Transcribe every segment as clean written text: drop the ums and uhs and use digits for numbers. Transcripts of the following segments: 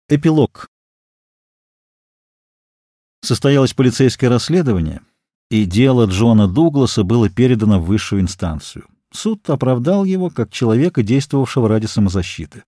Эпилог. Состоялось полицейское расследование, и дело Джона Дугласа было передано в высшую инстанцию. Суд оправдал его как человека, действовавшего ради самозащиты.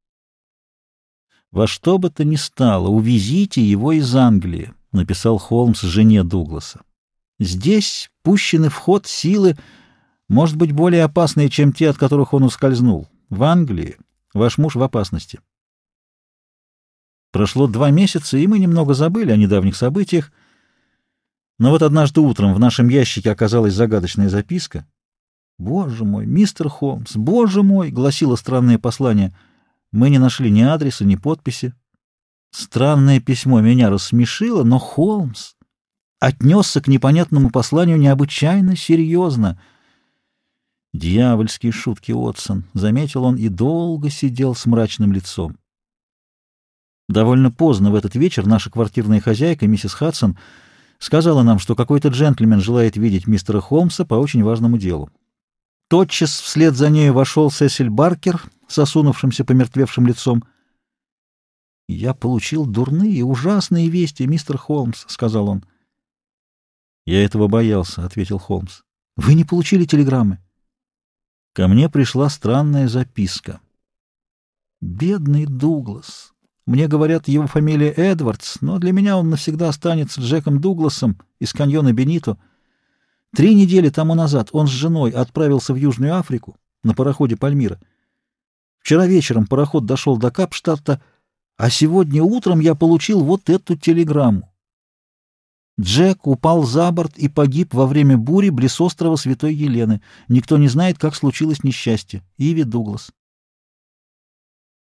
«Во что бы то ни стало, увезите его из Англии», — написал Холмс жене Дугласа. «Здесь пущены в ход силы, может быть, более опасные, чем те, от которых он ускользнул. В Англии ваш муж в опасности». Прошло 2 месяца, и мы немного забыли о недавних событиях, но вот однажды утром в нашем ящике оказалась загадочная записка. «Боже мой, мистер Холмс, боже мой!» — гласило странное послание. Мы не нашли ни адреса, ни подписи. Странное письмо меня рассмешило, но Холмс отнесся к непонятному посланию необычайно серьезно. «Дьявольские шутки, Уотсон», — заметил он и долго сидел с мрачным лицом. Довольно поздно в этот вечер наша квартирная хозяйка, миссис Хадсон, сказала нам, что какой-то джентльмен желает видеть мистера Холмса по очень важному делу. Тотчас вслед за нею вошел Сесиль Баркер с осунувшимся помертвевшим лицом. «Я получил дурные, ужасные вести, мистер Холмс», — сказал он. «Я этого боялся», — ответил Холмс. «Вы не получили телеграммы?» «Ко мне пришла странная записка». «Бедный Дуглас. Мне говорят, его фамилия Эдвардс, но для меня он навсегда останется Джеком Дугласом из каньона Бенито. 3 недели тому назад он с женой отправился в Южную Африку на пароходе «Пальмира». Вчера вечером пароход дошел до Капштадта, а сегодня утром я получил вот эту телеграмму. Джек упал за борт и погиб во время бури близ острова Святой Елены. Никто не знает, как случилось несчастье. Иви Дуглас.